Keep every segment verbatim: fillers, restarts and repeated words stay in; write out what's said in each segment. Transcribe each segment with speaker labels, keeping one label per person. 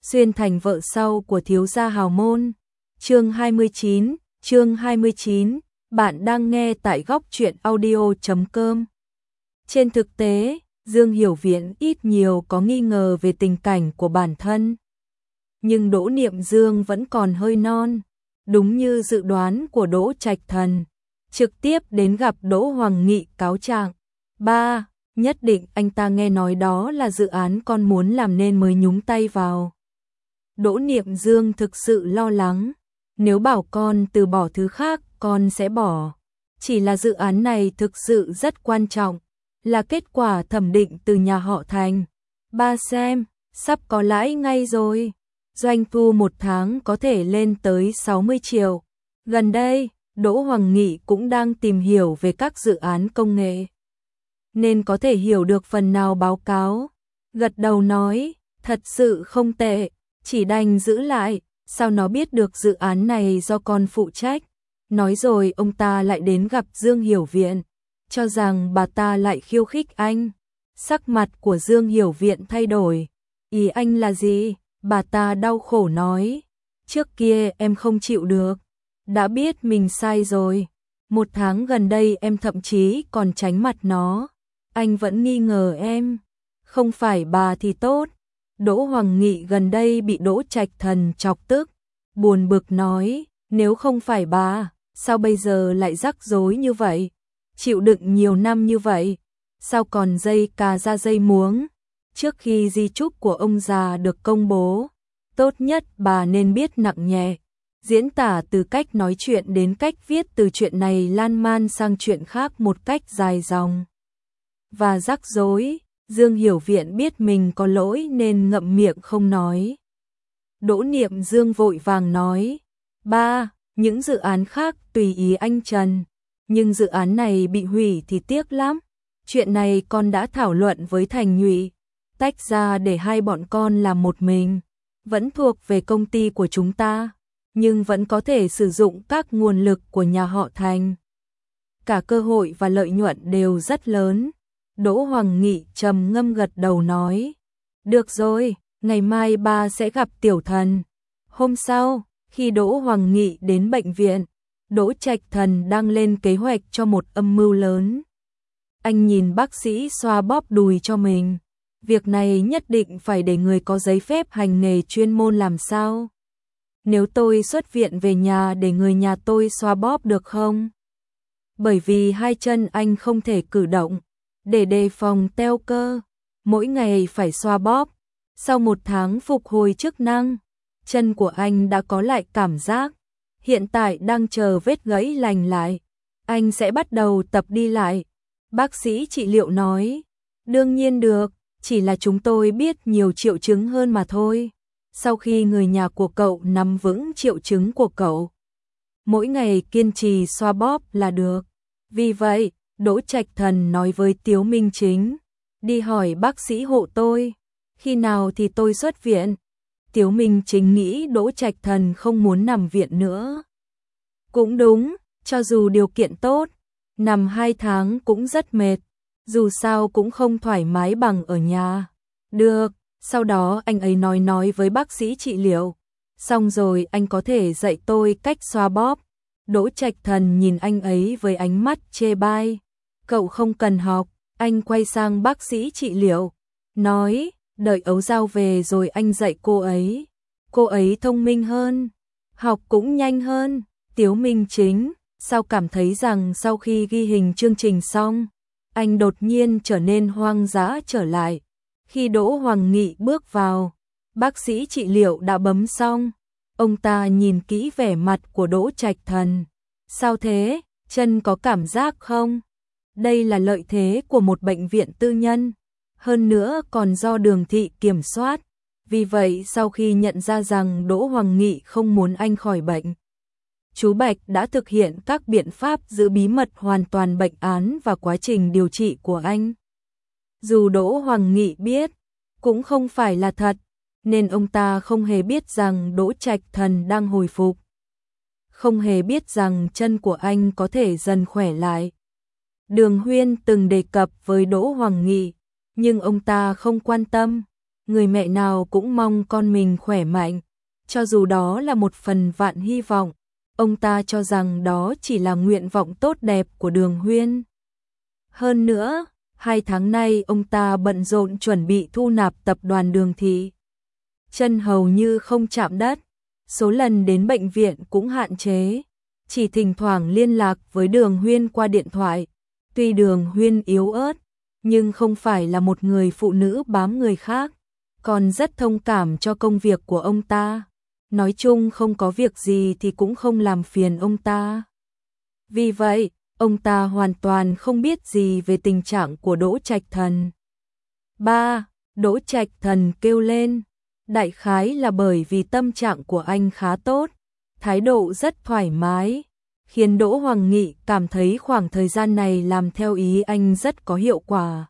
Speaker 1: xuyên thành vợ sau của thiếu gia hào môn. Chương hai mươi chín, chương hai mươi chín, bạn đang nghe tại góc truyện audio chấm com. Trên thực tế, Dương Hiểu Viễn ít nhiều có nghi ngờ về tình cảnh của bản thân. Nhưng Đỗ Niệm Dương vẫn còn hơi non, đúng như dự đoán của Đỗ Trạch Thần, trực tiếp đến gặp Đỗ Hoàng Nghị cáo trạng. Ba, nhất định anh ta nghe nói đó là dự án con muốn làm nên mới nhúng tay vào. Đỗ Niệm Dương thực sự lo lắng, nếu bảo con từ bỏ thứ khác, con sẽ bỏ. Chỉ là dự án này thực sự rất quan trọng, là kết quả thẩm định từ nhà họ Thành. Ba xem, sắp có lãi ngay rồi. Doanh thu một tháng có thể lên tới sáu mươi triệu. Gần đây, Đỗ Hoàng Nghị cũng đang tìm hiểu về các dự án công nghệ, nên có thể hiểu được phần nào báo cáo. Gật đầu nói, thật sự không tệ, chỉ đành giữ lại, sao nó biết được dự án này do con phụ trách. Nói rồi ông ta lại đến gặp Dương Hiểu Viễn, cho rằng bà ta lại khiêu khích anh. Sắc mặt của Dương Hiểu Viễn thay đổi. Ý anh là gì? Bà ta đau khổ nói, trước kia em không chịu được, đã biết mình sai rồi. Một tháng gần đây em thậm chí còn tránh mặt nó. Anh vẫn nghi ngờ em. Không phải bà thì tốt. Đỗ Hoàng Nghị gần đây bị Đỗ Trạch Thần chọc tức, buồn bực nói, nếu không phải bà, sao bây giờ lại rắc rối như vậy? Chịu đựng nhiều năm như vậy, sao còn dây cà ra dây muống? Trước khi di chúc của ông già được công bố, tốt nhất bà nên biết nặng nhẹ, diễn tả từ cách nói chuyện đến cách viết, từ chuyện này lan man sang chuyện khác một cách dài dòng và rắc rối. Dương Hiểu Viễn biết mình có lỗi nên ngậm miệng không nói. Đỗ Niệm Dương vội vàng nói, ba, những dự án khác tùy ý anh Trần, nhưng dự án này bị hủy thì tiếc lắm. Chuyện này con đã thảo luận với Thành Nhụy, tách ra để hai bọn con làm một mình, vẫn thuộc về công ty của chúng ta, nhưng vẫn có thể sử dụng các nguồn lực của nhà họ Thành. Cả cơ hội và lợi nhuận đều rất lớn. Đỗ Hoàng Nghị trầm ngâm gật đầu nói, được rồi, ngày mai ba sẽ gặp Tiểu Thần. Hôm sau, khi Đỗ Hoàng Nghị đến bệnh viện, Đỗ Trạch Thần đang lên kế hoạch cho một âm mưu lớn. Anh nhìn bác sĩ xoa bóp đùi cho mình. Việc này nhất định phải để người có giấy phép hành nghề chuyên môn làm sao? Nếu tôi xuất viện về nhà để người nhà tôi xoa bóp được không? Bởi vì hai chân anh không thể cử động, để đề phòng teo cơ, mỗi ngày phải xoa bóp. Sau một tháng phục hồi chức năng, chân của anh đã có lại cảm giác, hiện tại đang chờ vết gãy lành lại, anh sẽ bắt đầu tập đi lại. Bác sĩ trị liệu nói, đương nhiên được, chỉ là chúng tôi biết nhiều triệu chứng hơn mà thôi. Sau khi người nhà của cậu nắm vững triệu chứng của cậu, mỗi ngày kiên trì xoa bóp là được. Vì vậy, Đỗ Trạch Thần nói với Tiếu Minh Chính, đi hỏi bác sĩ hộ tôi, khi nào thì tôi xuất viện. Tiếu Minh Chính nghĩ Đỗ Trạch Thần không muốn nằm viện nữa. Cũng đúng, cho dù điều kiện tốt, nằm hai tháng cũng rất mệt, dù sao cũng không thoải mái bằng ở nhà. Được, sau đó anh ấy nói nói với bác sĩ trị liệu, xong rồi anh có thể dạy tôi cách xoa bóp. Đỗ Trạch Thần nhìn anh ấy với ánh mắt chê bai, cậu không cần học. Anh quay sang bác sĩ trị liệu, nói, đợi Ấu Giao về rồi anh dạy cô ấy. Cô ấy thông minh hơn, học cũng nhanh hơn. Tiếu Minh Chính, sao cảm thấy rằng sau khi ghi hình chương trình xong, anh đột nhiên trở nên hoang dã trở lại. Khi Đỗ Hoàng Nghị bước vào, bác sĩ trị liệu đã bấm xong. Ông ta nhìn kỹ vẻ mặt của Đỗ Trạch Thần. Sao thế, chân có cảm giác không? Đây là lợi thế của một bệnh viện tư nhân, hơn nữa còn do Đường Thị kiểm soát. Vì vậy sau khi nhận ra rằng Đỗ Hoàng Nghị không muốn anh khỏi bệnh, chú Bạch đã thực hiện các biện pháp giữ bí mật hoàn toàn bệnh án và quá trình điều trị của anh. Dù Đỗ Hoàng Nghị biết, cũng không phải là thật, nên ông ta không hề biết rằng Đỗ Trạch Thần đang hồi phục, không hề biết rằng chân của anh có thể dần khỏe lại. Đường Huyên từng đề cập với Đỗ Hoàng Nghị, nhưng ông ta không quan tâm. người mẹ nào cũng mong con mình khỏe mạnh, cho dù đó là một phần vạn hy vọng, ông ta cho rằng đó chỉ là nguyện vọng tốt đẹp của Đường Huyên. Hơn nữa, hai tháng nay ông ta bận rộn chuẩn bị thu nạp tập đoàn Đường Thị. Chân hầu như không chạm đất, số lần đến bệnh viện cũng hạn chế, chỉ thỉnh thoảng liên lạc với Đường Huyên qua điện thoại. Tuy Đường Huyên yếu ớt, nhưng không phải là một người phụ nữ bám người khác, còn rất thông cảm cho công việc của ông ta. Nói chung không có việc gì thì cũng không làm phiền ông ta. Vì vậy, ông ta hoàn toàn không biết gì về tình trạng của Đỗ Trạch Thần. Ba, Đỗ Trạch Thần kêu lên. Đại khái là bởi vì tâm trạng của anh khá tốt, thái độ rất thoải mái, khiến Đỗ Hoàng Nghị cảm thấy khoảng thời gian này làm theo ý anh rất có hiệu quả.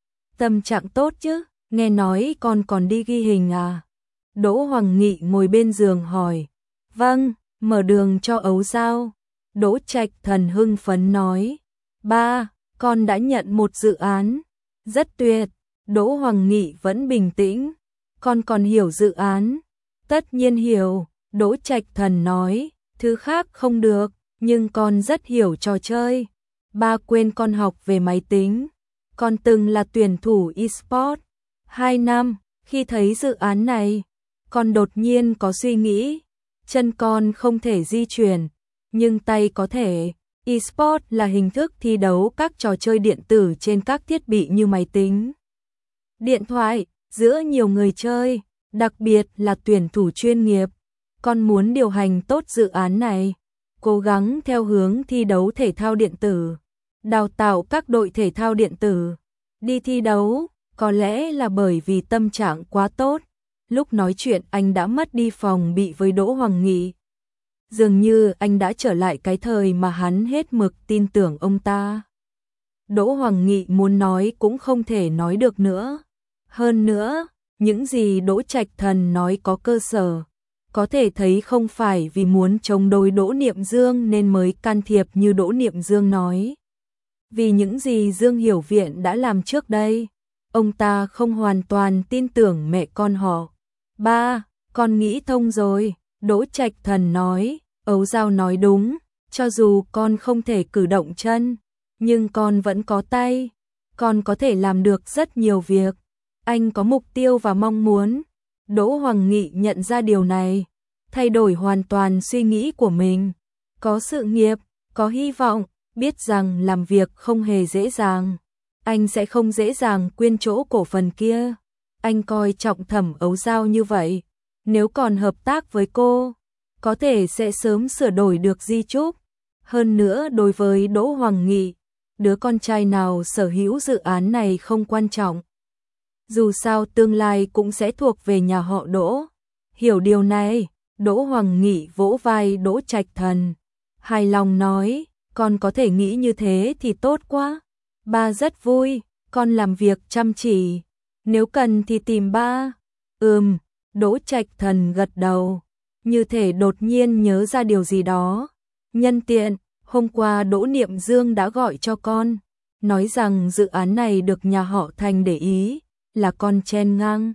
Speaker 1: Tâm trạng tốt chứ, nghe nói con còn đi ghi hình à? Đỗ Hoàng Nghị ngồi bên giường hỏi. Vâng, mở đường cho Ấu Giao. Đỗ Trạch Thần hưng phấn nói. Ba, con đã nhận một dự án. Rất tuyệt. Đỗ Hoàng Nghị vẫn bình tĩnh. Con còn hiểu dự án? Tất nhiên hiểu. Đỗ Trạch Thần nói. Thứ khác không được, nhưng con rất hiểu trò chơi. Ba quên con học về máy tính. Con từng là tuyển thủ e-sport. Hai năm, khi thấy dự án này, con đột nhiên có suy nghĩ. Chân con không thể di chuyển, nhưng tay có thể. E-sport là hình thức thi đấu các trò chơi điện tử trên các thiết bị như máy tính, điện thoại, giữa nhiều người chơi, đặc biệt là tuyển thủ chuyên nghiệp. Con muốn điều hành tốt dự án này, cố gắng theo hướng thi đấu thể thao điện tử, đào tạo các đội thể thao điện tử, đi thi đấu. Có lẽ là bởi vì tâm trạng quá tốt, lúc nói chuyện anh đã mất đi phòng bị với Đỗ Hoàng Nghị. Dường như anh đã trở lại cái thời mà hắn hết mực tin tưởng ông ta. Đỗ Hoàng Nghị muốn nói cũng không thể nói được nữa. Hơn nữa, những gì Đỗ Trạch Thần nói có cơ sở. Có thể thấy không phải vì muốn chống đối Đỗ Niệm Dương nên mới can thiệp như Đỗ Niệm Dương nói. Vì những gì Dương Hiểu Viện đã làm trước đây, ông ta không hoàn toàn tin tưởng mẹ con họ. Ba, con nghĩ thông rồi, Đỗ Trạch Thần nói. Ấu Giao nói đúng, cho dù con không thể cử động chân, nhưng con vẫn có tay, con có thể làm được rất nhiều việc. Anh có mục tiêu và mong muốn. Đỗ Hoàng Nghị nhận ra điều này, thay đổi hoàn toàn suy nghĩ của mình. Có sự nghiệp, có hy vọng, biết rằng làm việc không hề dễ dàng. Anh sẽ không dễ dàng quyên chỗ cổ phần kia. Anh coi trọng Thẩm Ấu Giao như vậy. Nếu còn hợp tác với cô, có thể sẽ sớm sửa đổi được di chúc. Hơn nữa đối với Đỗ Hoàng Nghị, đứa con trai nào sở hữu dự án này không quan trọng. Dù sao tương lai cũng sẽ thuộc về nhà họ Đỗ. Hiểu điều này, Đỗ Hoàng Nghị vỗ vai Đỗ Trạch Thần, hài lòng nói, con có thể nghĩ như thế thì tốt quá. Ba rất vui, con làm việc chăm chỉ, nếu cần thì tìm ba. Ừm, Đỗ Trạch Thần gật đầu, như thể đột nhiên nhớ ra điều gì đó. Nhân tiện, hôm qua Đỗ Niệm Dương đã gọi cho con, nói rằng dự án này được nhà họ Thành để ý, là con chen ngang.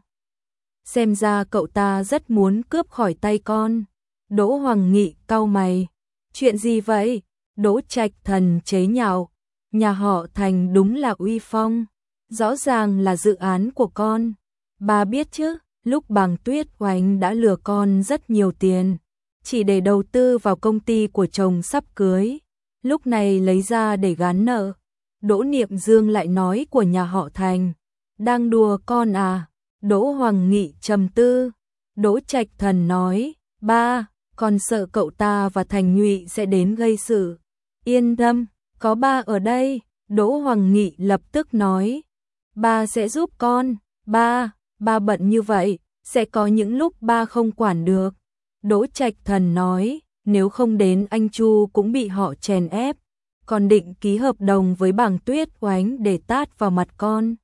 Speaker 1: Xem ra cậu ta rất muốn cướp khỏi tay con. Đỗ Hoàng Nghị cau mày. Chuyện gì vậy? Đỗ Trạch Thần chế nhạo. Nhà họ Thành đúng là uy phong. Rõ ràng là dự án của con. Bà biết chứ, lúc Bàng Tuyết Oánh đã lừa con rất nhiều tiền, chỉ để đầu tư vào công ty của chồng sắp cưới. Lúc này lấy ra để gán nợ. Đỗ Niệm Dương lại nói của nhà họ Thành. Đang đùa con à? Đỗ Hoàng Nghị trầm tư. Đỗ Trạch Thần nói, ba, con sợ cậu ta và Thành Nhụy sẽ đến gây sự. Yên tâm, có ba ở đây. Đỗ Hoàng Nghị lập tức nói, ba sẽ giúp con. Ba, ba bận như vậy, sẽ có những lúc ba không quản được. Đỗ Trạch Thần nói, nếu không đến anh Chu cũng bị họ chèn ép, còn định ký hợp đồng với Bàng Tuyết Oánh để tát vào mặt con.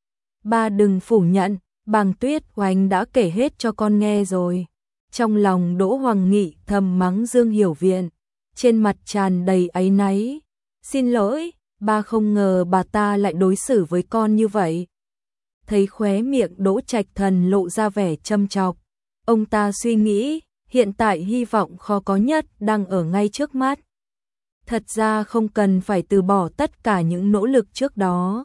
Speaker 1: Ba đừng phủ nhận, Bàng Tuyết Oánh đã kể hết cho con nghe rồi. Trong lòng Đỗ Hoàng Nghị thầm mắng Dương Hiểu Viện, trên mặt tràn đầy áy náy. Xin lỗi, ba không ngờ bà ta lại đối xử với con như vậy. thấy khóe miệng Đỗ Trạch Thần lộ ra vẻ châm chọc. Ông ta suy nghĩ, hiện tại hy vọng khó có nhất đang ở ngay trước mắt. Thật ra không cần phải từ bỏ tất cả những nỗ lực trước đó.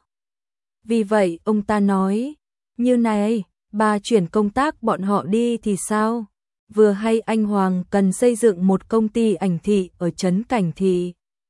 Speaker 1: Vì vậy ông ta nói, như này, bà chuyển công tác bọn họ đi thì sao? Vừa hay anh Hoàng cần xây dựng một công ty ảnh thị ở trấn Cảnh Thị.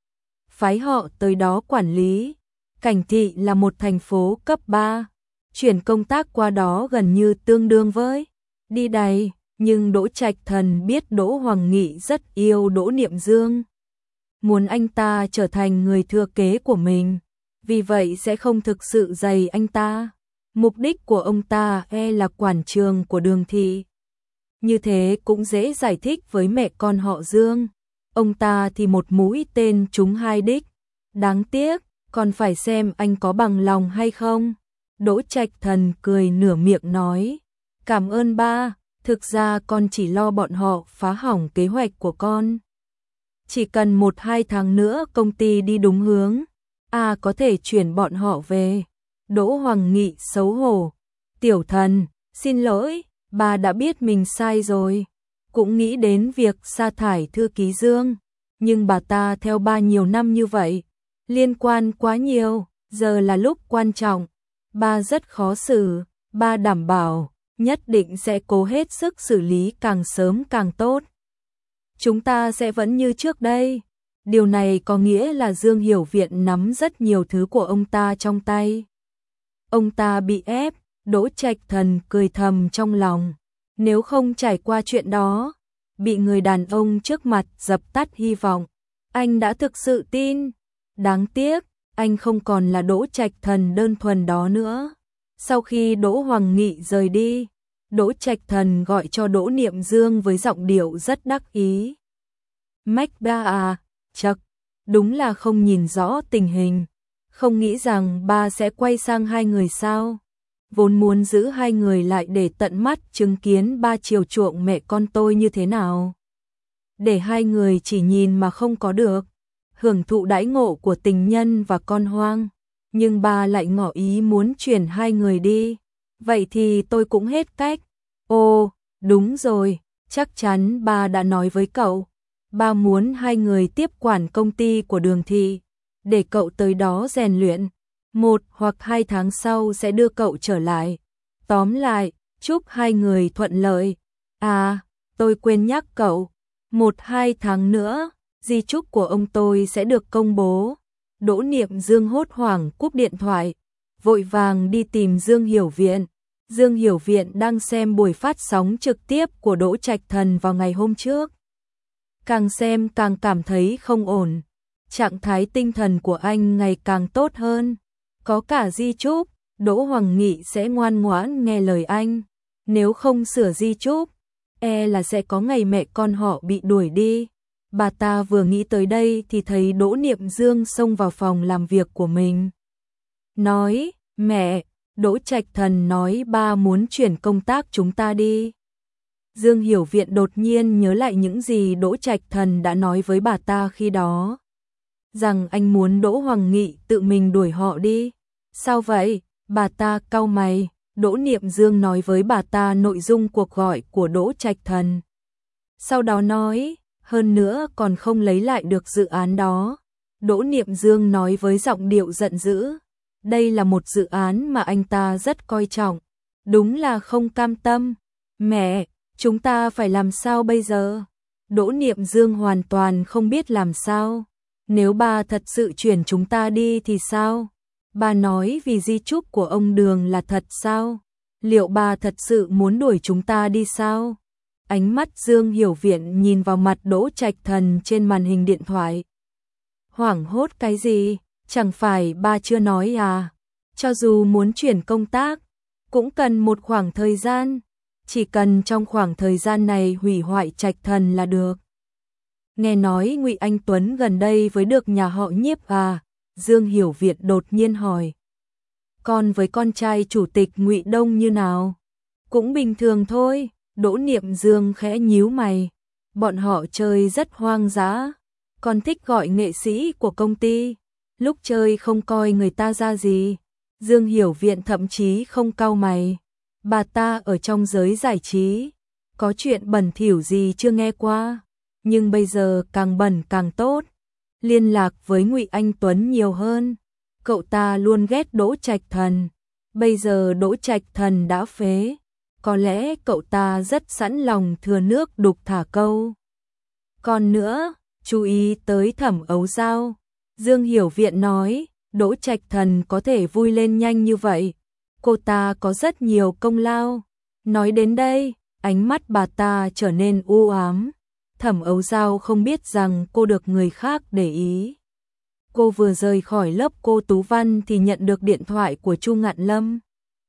Speaker 1: Phái họ tới đó quản lý. Cảnh Thị là một thành phố cấp ba. Chuyển công tác qua đó gần như tương đương với đi đày. Nhưng Đỗ Trạch Thần biết Đỗ Hoàng Nghị rất yêu Đỗ Niệm Dương. Muốn anh ta trở thành người thừa kế của mình. Vì vậy sẽ không thực sự dày anh ta. Mục đích của ông ta e là quản trường của Đường Thị. Như thế cũng dễ giải thích với mẹ con họ Dương. Ông ta thì một mũi tên trúng hai đích. Đáng tiếc, còn phải xem anh có bằng lòng hay không. Đỗ Trạch Thần cười nửa miệng nói, cảm ơn ba, thực ra con chỉ lo bọn họ phá hỏng kế hoạch của con. Chỉ cần một hai tháng nữa công ty đi đúng hướng, à có thể chuyển bọn họ về. Đỗ Hoàng Nghị xấu hổ, tiểu thần, xin lỗi, bà đã biết mình sai rồi. Cũng nghĩ đến việc sa thải thư ký Dương, nhưng bà ta theo ba nhiều năm như vậy, liên quan quá nhiều, giờ là lúc quan trọng. Ba rất khó xử, ba đảm bảo, nhất định sẽ cố hết sức xử lý càng sớm càng tốt. Chúng ta sẽ vẫn như trước đây. Điều này có nghĩa là Dương Hiểu Viện nắm rất nhiều thứ của ông ta trong tay. Ông ta bị ép, Đỗ Trạch Thần cười thầm trong lòng. Nếu không trải qua chuyện đó, bị người đàn ông trước mặt dập tắt hy vọng, anh đã thực sự tin. Đáng tiếc, anh không còn là Đỗ Trạch Thần đơn thuần đó nữa. Sau khi Đỗ Hoàng Nghị rời đi, Đỗ Trạch Thần gọi cho Đỗ Niệm Dương với giọng điệu rất đắc ý. Mách ba à, chậc, đúng là không nhìn rõ tình hình. Không nghĩ rằng ba sẽ quay sang hai người sao. Vốn muốn giữ hai người lại để tận mắt chứng kiến ba chiều chuộng mẹ con tôi như thế nào. Để hai người chỉ nhìn mà không có được. Hưởng thụ đãi ngộ của tình nhân và con hoang. Nhưng ba lại ngỏ ý muốn chuyển hai người đi. Vậy thì tôi cũng hết cách. Ồ, đúng rồi, chắc chắn ba đã nói với cậu. Ba muốn hai người tiếp quản công ty của Đường Thị, để cậu tới đó rèn luyện. Một hoặc hai tháng sau sẽ đưa cậu trở lại. Tóm lại, chúc hai người thuận lợi. À, tôi quên nhắc cậu. Một hai tháng nữa, di chúc của ông tôi sẽ được công bố. Đỗ Niệm Dương hốt hoảng cúp điện thoại, vội vàng đi tìm Dương Hiểu Viện. Dương Hiểu Viện đang xem buổi phát sóng trực tiếp của Đỗ Trạch Thần vào ngày hôm trước. Càng xem càng cảm thấy không ổn. Trạng thái tinh thần của anh ngày càng tốt hơn. Có cả di chúc, Đỗ Hoàng Nghị sẽ ngoan ngoãn nghe lời anh. Nếu không sửa di chúc, e là sẽ có ngày mẹ con họ bị đuổi đi. Bà ta vừa nghĩ tới đây thì thấy Đỗ Niệm Dương xông vào phòng làm việc của mình. Nói, mẹ, Đỗ Trạch Thần nói ba muốn chuyển công tác chúng ta đi. Dương Hiểu Viện đột nhiên nhớ lại những gì Đỗ Trạch Thần đã nói với bà ta khi đó. Rằng anh muốn Đỗ Hoàng Nghị tự mình đuổi họ đi. Sao vậy? Bà ta cau mày. Đỗ Niệm Dương nói với bà ta nội dung cuộc gọi của Đỗ Trạch Thần. Sau đó nói, hơn nữa còn không lấy lại được dự án đó. Đỗ Niệm Dương nói với giọng điệu giận dữ. Đây là một dự án mà anh ta rất coi trọng. Đúng là không cam tâm. Mẹ, chúng ta phải làm sao bây giờ? Đỗ Niệm Dương hoàn toàn không biết làm sao. Nếu ba thật sự chuyển chúng ta đi thì sao? Ba nói vì di chúc của ông Đường là thật sao? Liệu ba thật sự muốn đuổi chúng ta đi sao? Ánh mắt Dương Hiểu Viện nhìn vào mặt Đỗ Trạch Thần trên màn hình điện thoại. Hoảng hốt cái gì? Chẳng phải ba chưa nói à? Cho dù muốn chuyển công tác, cũng cần một khoảng thời gian. Chỉ cần trong khoảng thời gian này hủy hoại Trạch Thần là được. Nghe nói Ngụy Anh Tuấn gần đây với được nhà họ Nhiếp à? Dương Hiểu Viện đột nhiên hỏi. Con với con trai chủ tịch Ngụy Đông như nào? Cũng bình thường thôi. Đỗ Niệm Dương khẽ nhíu mày. Bọn họ chơi rất hoang dã. Con thích gọi nghệ sĩ của công ty. Lúc chơi không coi người ta ra gì. Dương Hiểu Viện thậm chí không cau mày. Bà ta ở trong giới giải trí, có chuyện bẩn thỉu gì chưa nghe qua, nhưng bây giờ càng bẩn càng tốt. Liên lạc với Ngụy Anh Tuấn nhiều hơn. Cậu ta luôn ghét Đỗ Trạch Thần, bây giờ Đỗ Trạch Thần đã phế, có lẽ cậu ta rất sẵn lòng thừa nước đục thả câu. Còn nữa, chú ý tới Thẩm Ấu Dao. Dương Hiểu Viện nói, Đỗ Trạch Thần có thể vui lên nhanh như vậy, cô ta có rất nhiều công lao. Nói đến đây, ánh mắt bà ta trở nên u ám. Thẩm Ấu Dao không biết rằng cô được người khác để ý. Cô vừa rời khỏi lớp cô Tú Văn thì nhận được điện thoại của Chu Ngạn Lâm.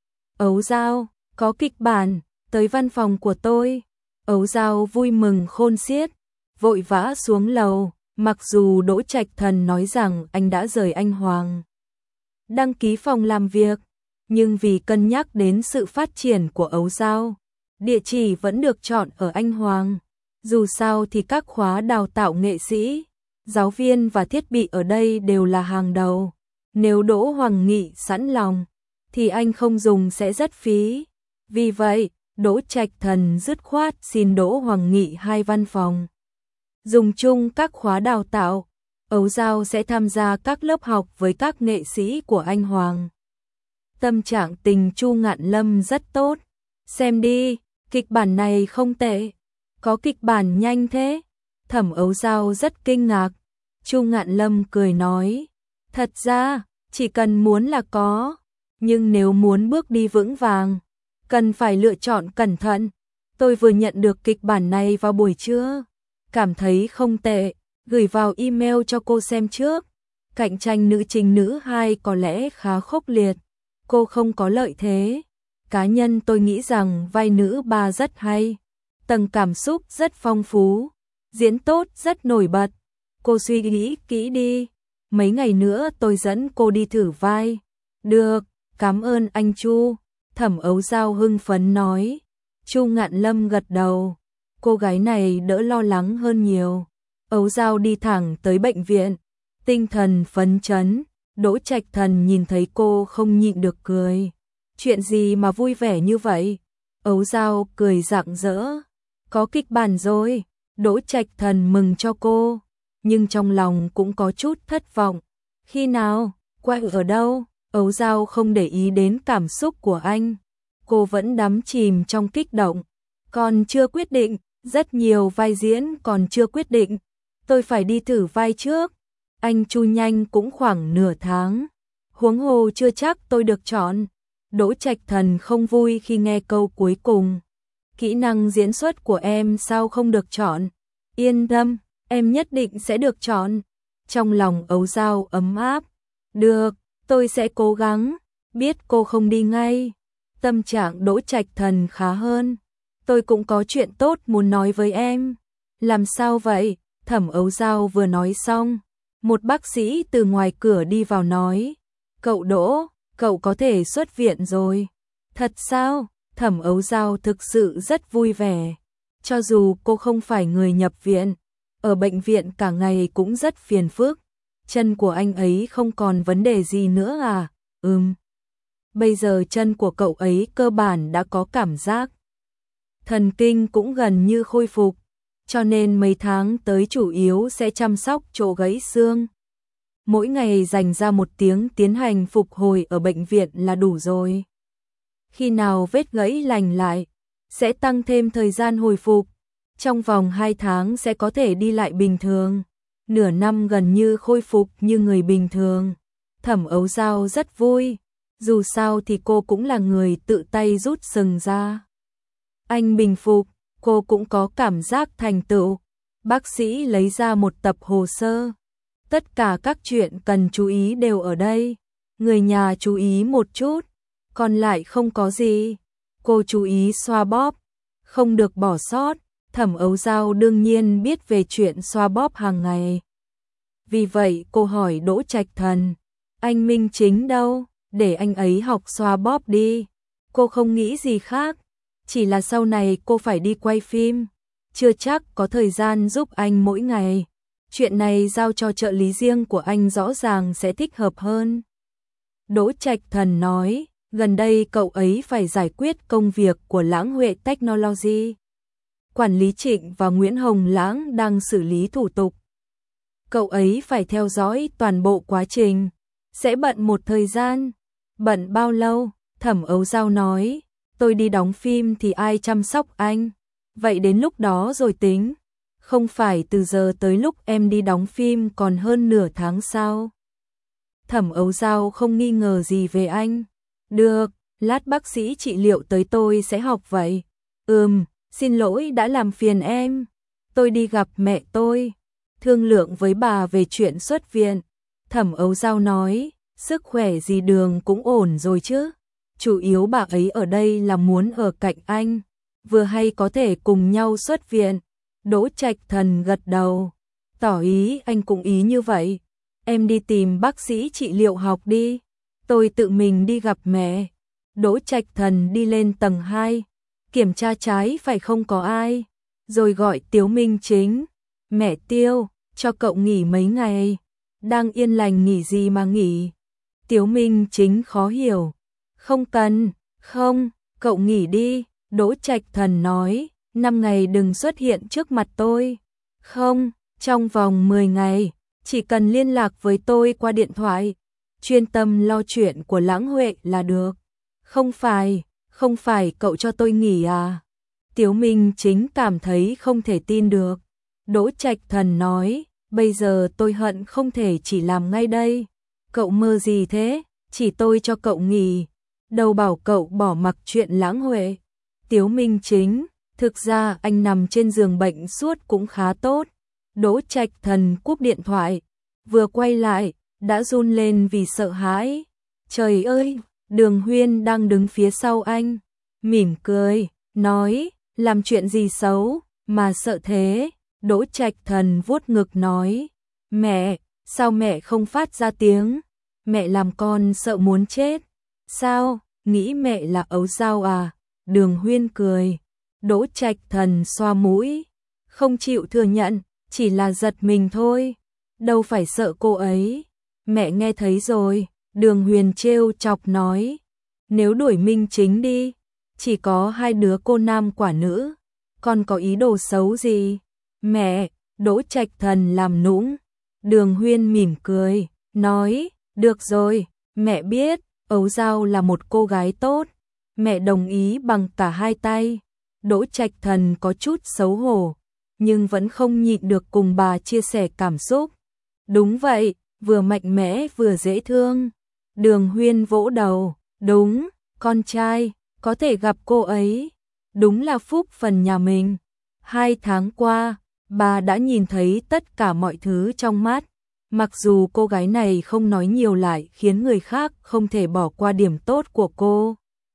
Speaker 1: Ấu Dao, có kịch bản, tới văn phòng của tôi. Ấu Dao vui mừng khôn xiết, vội vã xuống lầu, mặc dù Đỗ Trạch Thần nói rằng anh đã rời Anh Hoàng đăng ký phòng làm việc, nhưng vì cân nhắc đến sự phát triển của Ấu Dao, địa chỉ vẫn được chọn ở Anh Hoàng. Dù sao thì các khóa đào tạo nghệ sĩ, giáo viên và thiết bị ở đây đều là hàng đầu. Nếu Đỗ Hoàng Nghị sẵn lòng, thì anh không dùng sẽ rất phí. Vì vậy, Đỗ Trạch Thần dứt khoát xin Đỗ Hoàng Nghị hai văn phòng. Dùng chung các khóa đào tạo, Ấu Dao sẽ tham gia các lớp học với các nghệ sĩ của Anh Hoàng. Tâm trạng tình Chu Ngạn Lâm rất tốt. Xem đi, kịch bản này không tệ. Có kịch bản nhanh thế? Thẩm Ấu Dao rất kinh ngạc. Chu Ngạn Lâm cười nói, thật ra, chỉ cần muốn là có, nhưng nếu muốn bước đi vững vàng, cần phải lựa chọn cẩn thận. Tôi vừa nhận được kịch bản này vào buổi trưa, cảm thấy không tệ, gửi vào email cho cô xem trước. Cạnh tranh nữ chính nữ hai có lẽ khá khốc liệt, cô không có lợi thế. Cá nhân tôi nghĩ rằng vai nữ ba rất hay, tầng cảm xúc rất phong phú, diễn tốt rất nổi bật. Cô suy nghĩ kỹ đi, mấy ngày nữa tôi dẫn cô đi thử vai. Được, cảm ơn anh Chu. Thẩm Ấu Dao hưng phấn nói. Chu Ngạn Lâm gật đầu, cô gái này đỡ lo lắng hơn nhiều. Ấu Dao đi thẳng tới bệnh viện, tinh thần phấn chấn. Đỗ Trạch Thần nhìn thấy cô không nhịn được cười. Chuyện gì mà vui vẻ như vậy? Ấu Dao cười rạng rỡ. Có kịch bản rồi. Đỗ Trạch Thần mừng cho cô, nhưng trong lòng cũng có chút thất vọng. Khi nào? Quay ở đâu? Ấu Dao không để ý đến cảm xúc của anh. Cô vẫn đắm chìm trong kích động. Còn chưa quyết định, rất nhiều vai diễn còn chưa quyết định. Tôi phải đi thử vai trước. Anh Chu nhanh cũng khoảng nửa tháng. Huống hồ chưa chắc tôi được chọn. Đỗ Trạch Thần không vui khi nghe câu cuối cùng. Kỹ năng diễn xuất của em sao không được chọn? Yên tâm, em nhất định sẽ được chọn. Trong lòng Ấu Dao ấm áp. Được, tôi sẽ cố gắng. Biết cô không đi ngay. Tâm trạng Đỗ Trạch Thần khá hơn. Tôi cũng có chuyện tốt muốn nói với em. Làm sao vậy? Thẩm Ấu Dao vừa nói xong, một bác sĩ từ ngoài cửa đi vào nói. Cậu Đỗ, cậu có thể xuất viện rồi. Thật sao? Thẩm Ấu Dao thực sự rất vui vẻ. Cho dù cô không phải người nhập viện, ở bệnh viện cả ngày cũng rất phiền phức. Chân của anh ấy không còn vấn đề gì nữa à? Ừm. Bây giờ chân của cậu ấy cơ bản đã có cảm giác. Thần kinh cũng gần như khôi phục, cho nên mấy tháng tới chủ yếu sẽ chăm sóc chỗ gãy xương. Mỗi ngày dành ra một tiếng tiến hành phục hồi ở bệnh viện là đủ rồi. Khi nào vết gãy lành lại, sẽ tăng thêm thời gian hồi phục. Trong vòng hai tháng sẽ có thể đi lại bình thường. Nửa năm gần như khôi phục như người bình thường. Thẩm Ấu Dao rất vui. Dù sao thì cô cũng là người tự tay rút sừng ra. Anh bình phục, cô cũng có cảm giác thành tựu. Bác sĩ lấy ra một tập hồ sơ. Tất cả các chuyện cần chú ý đều ở đây. Người nhà chú ý một chút, còn lại không có gì. Cô chú ý xoa bóp, không được bỏ sót. Thẩm Ấu Dao đương nhiên biết về chuyện xoa bóp hàng ngày. Vì vậy cô hỏi Đỗ Trạch Thần, anh Minh Chính đâu? Để anh ấy học xoa bóp đi. Cô không nghĩ gì khác, chỉ là sau này cô phải đi quay phim, chưa chắc có thời gian giúp anh mỗi ngày. Chuyện này giao cho trợ lý riêng của anh rõ ràng sẽ thích hợp hơn. Đỗ Trạch Thần nói, gần đây cậu ấy phải giải quyết công việc của Lãng Huệ Technology. Quản lý Trịnh và Nguyễn Hồng Lãng đang xử lý thủ tục. Cậu ấy phải theo dõi toàn bộ quá trình, sẽ bận một thời gian. Bận bao lâu? Thẩm Ấu Dao nói, tôi đi đóng phim thì ai chăm sóc anh? Vậy đến lúc đó rồi tính. Không phải từ giờ tới lúc em đi đóng phim còn hơn nửa tháng sao? Thẩm Ấu Dao không nghi ngờ gì về anh. Được, lát bác sĩ trị liệu tới tôi sẽ học vậy. Ừm, xin lỗi đã làm phiền em. Tôi đi gặp mẹ tôi, thương lượng với bà về chuyện xuất viện. Thẩm Ấu Dao nói, sức khỏe dì Đường cũng ổn rồi chứ. Chủ yếu bà ấy ở đây là muốn ở cạnh anh, vừa hay có thể cùng nhau xuất viện. Đỗ Trạch Thần gật đầu, tỏ ý anh cũng ý như vậy. Em đi tìm bác sĩ trị liệu học đi, tôi tự mình đi gặp mẹ. Đỗ Trạch Thần đi lên tầng hai, kiểm tra trái phải không có ai, rồi gọi Tiếu Minh Chính. Mẹ Tiêu, cho cậu nghỉ mấy ngày. Đang yên lành nghỉ gì mà nghỉ? Tiếu Minh Chính khó hiểu. Không cần, không, cậu nghỉ đi. Đỗ Trạch Thần nói, năm ngày đừng xuất hiện trước mặt tôi. Không, trong vòng mười ngày, chỉ cần liên lạc với tôi qua điện thoại, chuyên tâm lo chuyện của Lãng Huệ là được. Không phải, không phải cậu cho tôi nghỉ à? Tiếu Minh Chính cảm thấy không thể tin được. Đỗ Trạch Thần nói, bây giờ tôi hận không thể chỉ làm ngay đây. Cậu mơ gì thế? Chỉ tôi cho cậu nghỉ. Đâu bảo cậu bỏ mặc chuyện Lãng Huệ. Tiếu Minh Chính, thực ra anh nằm trên giường bệnh suốt cũng khá tốt. Đỗ Trạch Thần cúp điện thoại, vừa quay lại, đã run lên vì sợ hãi. Trời ơi, Đường Huyên đang đứng phía sau anh, mỉm cười, nói, làm chuyện gì xấu, mà sợ thế. Đỗ Trạch Thần vuốt ngực nói, mẹ, sao mẹ không phát ra tiếng? Mẹ làm con sợ muốn chết. Sao, nghĩ mẹ là Ấu Dao à? Đường Huyên cười. Đỗ Trạch Thần xoa mũi, không chịu thừa nhận, chỉ là giật mình thôi. Đâu phải sợ cô ấy. Mẹ nghe thấy rồi. Đường Huyền trêu chọc nói, nếu đuổi Minh Chính đi, chỉ có hai đứa cô nam quả nữ, con có ý đồ xấu gì? Mẹ, Đỗ Trạch Thần làm nũng. Đường Huyên mỉm cười, nói, được rồi, mẹ biết, Ấu Dao là một cô gái tốt, mẹ đồng ý bằng cả hai tay. Đỗ Trạch Thần có chút xấu hổ, nhưng vẫn không nhịn được cùng bà chia sẻ cảm xúc. Đúng vậy, vừa mạnh mẽ vừa dễ thương. Đường Huyên vỗ đầu, đúng, con trai, có thể gặp cô ấy, đúng là phúc phần nhà mình. Hai tháng qua, bà đã nhìn thấy tất cả mọi thứ trong mắt. Mặc dù cô gái này không nói nhiều lại khiến người khác không thể bỏ qua điểm tốt của cô.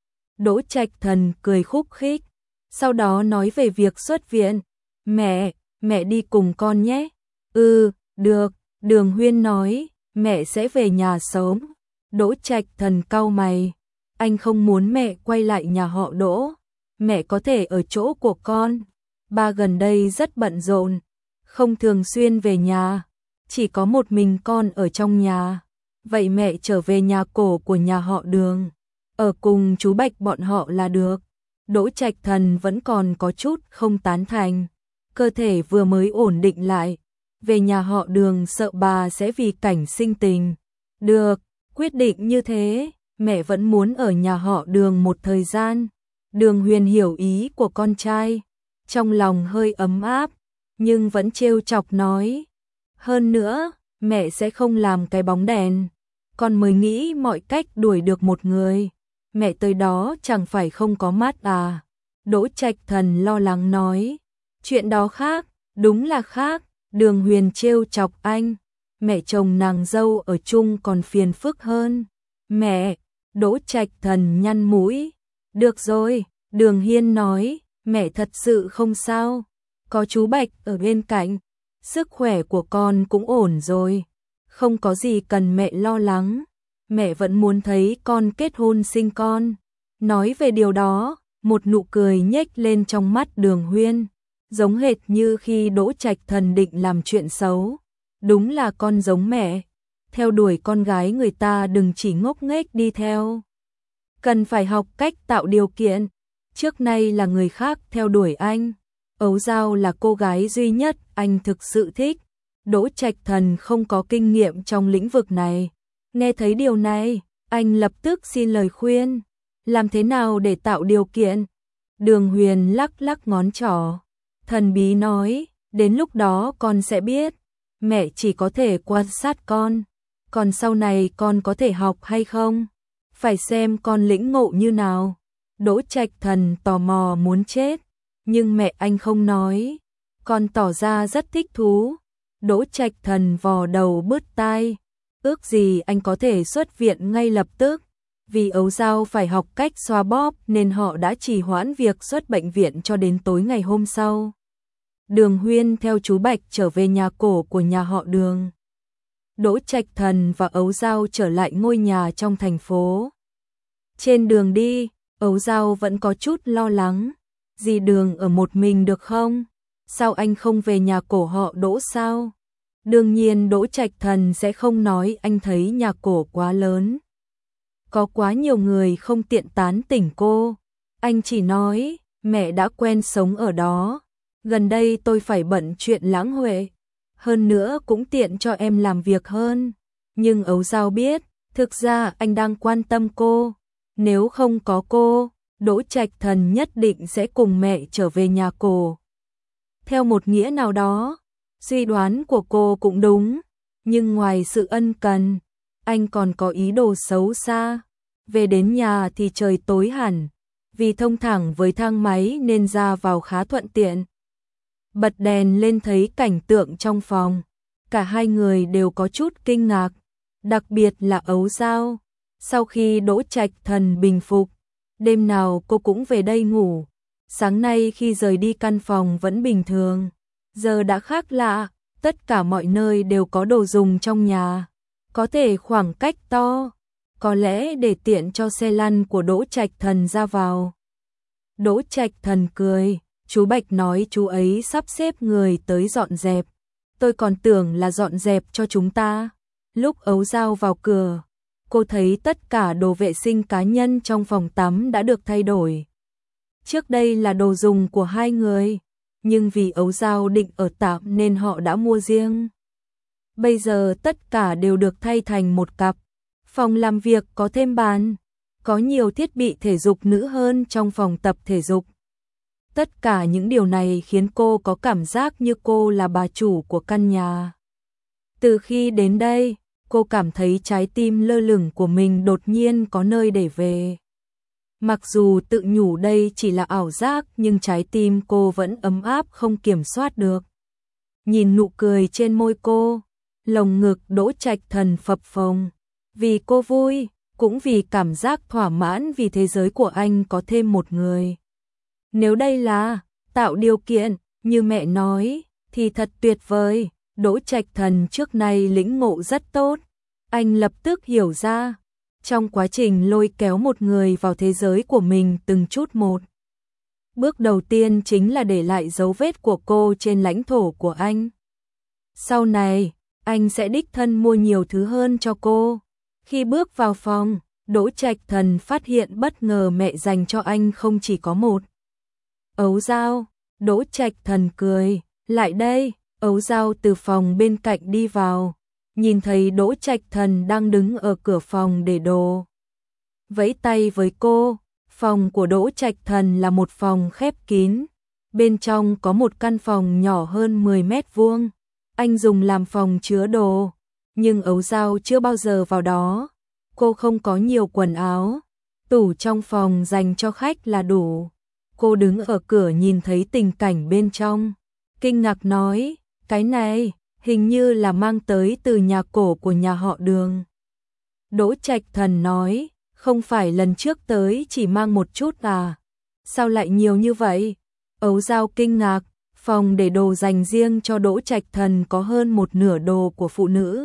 Speaker 1: Đỗ Trạch Thần cười khúc khích, sau đó nói về việc xuất viện. Mẹ, mẹ đi cùng con nhé. Ừ, được, Đường Huyên nói, mẹ sẽ về nhà sớm. Đỗ Trạch Thần cau mày, anh không muốn mẹ quay lại nhà họ Đỗ. Mẹ có thể ở chỗ của con. Ba gần đây rất bận rộn, không thường xuyên về nhà, chỉ có một mình con ở trong nhà. Vậy mẹ trở về nhà cổ của nhà họ Đường, ở cùng chú Bạch bọn họ là được. Đỗ Trạch Thần vẫn còn có chút không tán thành, cơ thể vừa mới ổn định lại, về nhà họ Đường sợ bà sẽ vì cảnh sinh tình. Được, quyết định như thế, mẹ vẫn muốn ở nhà họ Đường một thời gian. Đường Huyền hiểu ý của con trai, trong lòng hơi ấm áp, nhưng vẫn trêu chọc nói, hơn nữa, mẹ sẽ không làm cái bóng đèn, con mới nghĩ mọi cách đuổi được một người, mẹ tới đó chẳng phải không có mắt à? Đỗ Trạch Thần lo lắng nói, chuyện đó khác, đúng là khác. Đường Huyền trêu chọc anh, mẹ chồng nàng dâu ở chung còn phiền phức hơn. Mẹ, Đỗ Trạch Thần nhăn mũi, được rồi, Đường Hiên nói, mẹ thật sự không sao, có chú Bạch ở bên cạnh, sức khỏe của con cũng ổn rồi, không có gì cần mẹ lo lắng, mẹ vẫn muốn thấy con kết hôn sinh con. Nói về điều đó, một nụ cười nhếch lên trong mắt Đường Huyên, giống hệt như khi Đỗ Trạch Thần định làm chuyện xấu. Đúng là con giống mẹ. theo đuổi con gái người ta đừng chỉ ngốc nghếch đi theo. Cần phải học cách tạo điều kiện. Trước nay là người khác theo đuổi anh. Ấu Dao là cô gái duy nhất anh thực sự thích. Đỗ Trạch Thần không có kinh nghiệm trong lĩnh vực này. Nghe thấy điều này, anh lập tức xin lời khuyên. Làm thế nào để tạo điều kiện? Đường Huyền lắc lắc ngón trỏ. Thần bí nói, đến lúc đó con sẽ biết. Mẹ chỉ có thể quan sát con. Còn sau này con có thể học hay không? Phải xem con lĩnh ngộ như nào. Đỗ Trạch Thần tò mò muốn chết. Nhưng mẹ anh không nói. Con tỏ ra rất thích thú. Đỗ Trạch Thần vò đầu bứt tai. Ước gì anh có thể xuất viện ngay lập tức. Vì Ấu Dao phải học cách xoa bóp nên họ đã trì hoãn việc xuất bệnh viện cho đến tối ngày hôm sau. Đường Huyên theo chú Bạch trở về nhà cổ của nhà họ Đường. Đỗ Trạch Thần và Ấu Dao trở lại ngôi nhà trong thành phố. Trên đường đi, Ấu Dao vẫn có chút lo lắng. Dì Đường ở một mình được không? Sao anh không về nhà cổ họ Đỗ sao? Đương nhiên Đỗ Trạch Thần sẽ không nói anh thấy nhà cổ quá lớn. Có quá nhiều người không tiện tán tỉnh cô. Anh chỉ nói, mẹ đã quen sống ở đó. Gần đây tôi phải bận chuyện lãng huệ. Hơn nữa cũng tiện cho em làm việc hơn. Nhưng Ấu Dao biết, thực ra anh đang quan tâm cô. Nếu không có cô, Đỗ Trạch Thần nhất định sẽ cùng mẹ trở về nhà cổ. Theo một nghĩa nào đó, suy đoán của cô cũng đúng. Nhưng ngoài sự ân cần, anh còn có ý đồ xấu xa. Về đến nhà thì trời tối hẳn. Vì thông thẳng với thang máy nên ra vào khá thuận tiện. Bật đèn lên thấy cảnh tượng trong phòng. Cả hai người đều có chút kinh ngạc. Đặc biệt là Ấu Dao. Sau khi Đỗ Trạch Thần bình phục, đêm nào cô cũng về đây ngủ. Sáng nay khi rời đi căn phòng vẫn bình thường. Giờ đã khác lạ, tất cả mọi nơi đều có đồ dùng trong nhà. Có thể khoảng cách to, có lẽ để tiện cho xe lăn của Đỗ Trạch Thần ra vào. Đỗ Trạch Thần cười, chú Bạch nói chú ấy sắp xếp người tới dọn dẹp. Tôi còn tưởng là dọn dẹp cho chúng ta. Lúc Ấu Dao vào cửa, cô thấy tất cả đồ vệ sinh cá nhân trong phòng tắm đã được thay đổi. Trước đây là đồ dùng của hai người, nhưng vì Ấu Dao định ở tạm nên họ đã mua riêng. Bây giờ tất cả đều được thay thành một cặp. Phòng làm việc có thêm bàn, có nhiều thiết bị thể dục nữ hơn trong phòng tập thể dục. Tất cả những điều này khiến cô có cảm giác như cô là bà chủ của căn nhà. Từ khi đến đây, cô cảm thấy trái tim lơ lửng của mình đột nhiên có nơi để về. Mặc dù tự nhủ đây chỉ là ảo giác nhưng trái tim cô vẫn ấm áp không kiểm soát được. Nhìn nụ cười trên môi cô, lồng ngực Đỗ Trạch Thần phập phồng. Vì cô vui, cũng vì cảm giác thỏa mãn vì thế giới của anh có thêm một người. Nếu đây là tạo điều kiện, như mẹ nói, thì thật tuyệt vời. Đỗ Trạch Thần trước nay lĩnh ngộ rất tốt. Anh lập tức hiểu ra, trong quá trình lôi kéo một người vào thế giới của mình từng chút một. Bước đầu tiên chính là để lại dấu vết của cô trên lãnh thổ của anh. Sau này, anh sẽ đích thân mua nhiều thứ hơn cho cô. Khi bước vào phòng, Đỗ Trạch Thần phát hiện bất ngờ mẹ dành cho anh không chỉ có một. Ấu Dao, Đỗ Trạch Thần cười, lại đây. Ấu Dao từ phòng bên cạnh đi vào, nhìn thấy Đỗ Trạch Thần đang đứng ở cửa phòng để đồ. Vẫy tay với cô. Phòng của Đỗ Trạch Thần là một phòng khép kín. Bên trong có một căn phòng nhỏ hơn mười mét vuông. Anh dùng làm phòng chứa đồ. Nhưng Ấu Dao chưa bao giờ vào đó. Cô không có nhiều quần áo. Tủ trong phòng dành cho khách là đủ. Cô đứng ở cửa nhìn thấy tình cảnh bên trong. Kinh ngạc nói, cái này hình như là mang tới từ nhà cổ của nhà họ Đường. Đỗ Trạch Thần nói, không phải lần trước tới chỉ mang một chút à? Sao lại nhiều như vậy? Ấu Dao kinh ngạc, phòng để đồ dành riêng cho Đỗ Trạch Thần có hơn một nửa đồ của phụ nữ.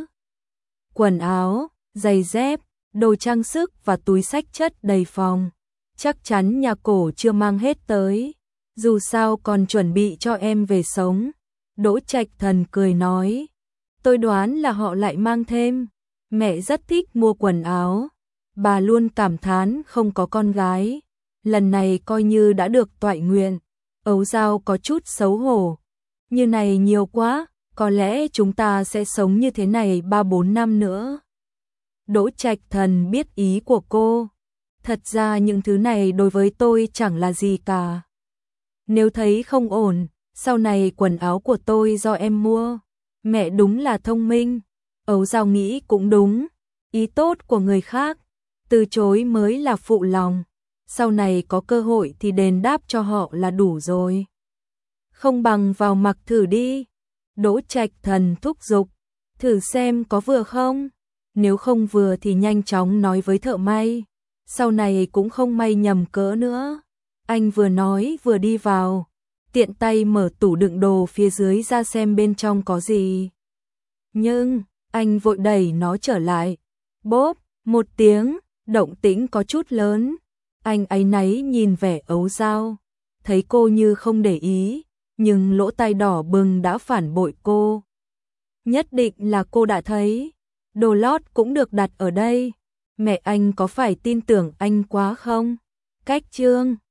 Speaker 1: Quần áo, giày dép, đồ trang sức và túi xách chất đầy phòng. Chắc chắn nhà cổ chưa mang hết tới. Dù sao còn chuẩn bị cho em về sống. Đỗ Trạch Thần cười nói, tôi đoán là họ lại mang thêm. Mẹ rất thích mua quần áo, bà luôn cảm thán không có con gái, lần này coi như đã được toại nguyện. Ấu Dao có chút xấu hổ, như này nhiều quá, có lẽ chúng ta sẽ sống như thế này ba bốn năm nữa. Đỗ Trạch Thần biết ý của cô, thật ra những thứ này đối với tôi chẳng là gì cả. Nếu thấy không ổn, sau này quần áo của tôi do em mua. Mẹ đúng là thông minh. Ấu Dao nghĩ cũng đúng, ý tốt của người khác, từ chối mới là phụ lòng. Sau này có cơ hội thì đền đáp cho họ là đủ rồi. Không bằng vào mặc thử đi. Đỗ Trạch Thần thúc giục, thử xem có vừa không. Nếu không vừa thì nhanh chóng nói với thợ may, sau này cũng không may nhầm cỡ nữa. Anh vừa nói vừa đi vào, tiện tay mở tủ đựng đồ phía dưới ra xem bên trong có gì. Nhưng, anh vội đẩy nó trở lại. Bốp, một tiếng, động tĩnh có chút lớn. Anh áy náy nhìn vẻ Ấu Dao, thấy cô như không để ý, nhưng lỗ tai đỏ bừng đã phản bội cô. Nhất định là cô đã thấy, đồ lót cũng được đặt ở đây. Mẹ anh có phải tin tưởng anh quá không? Cách chương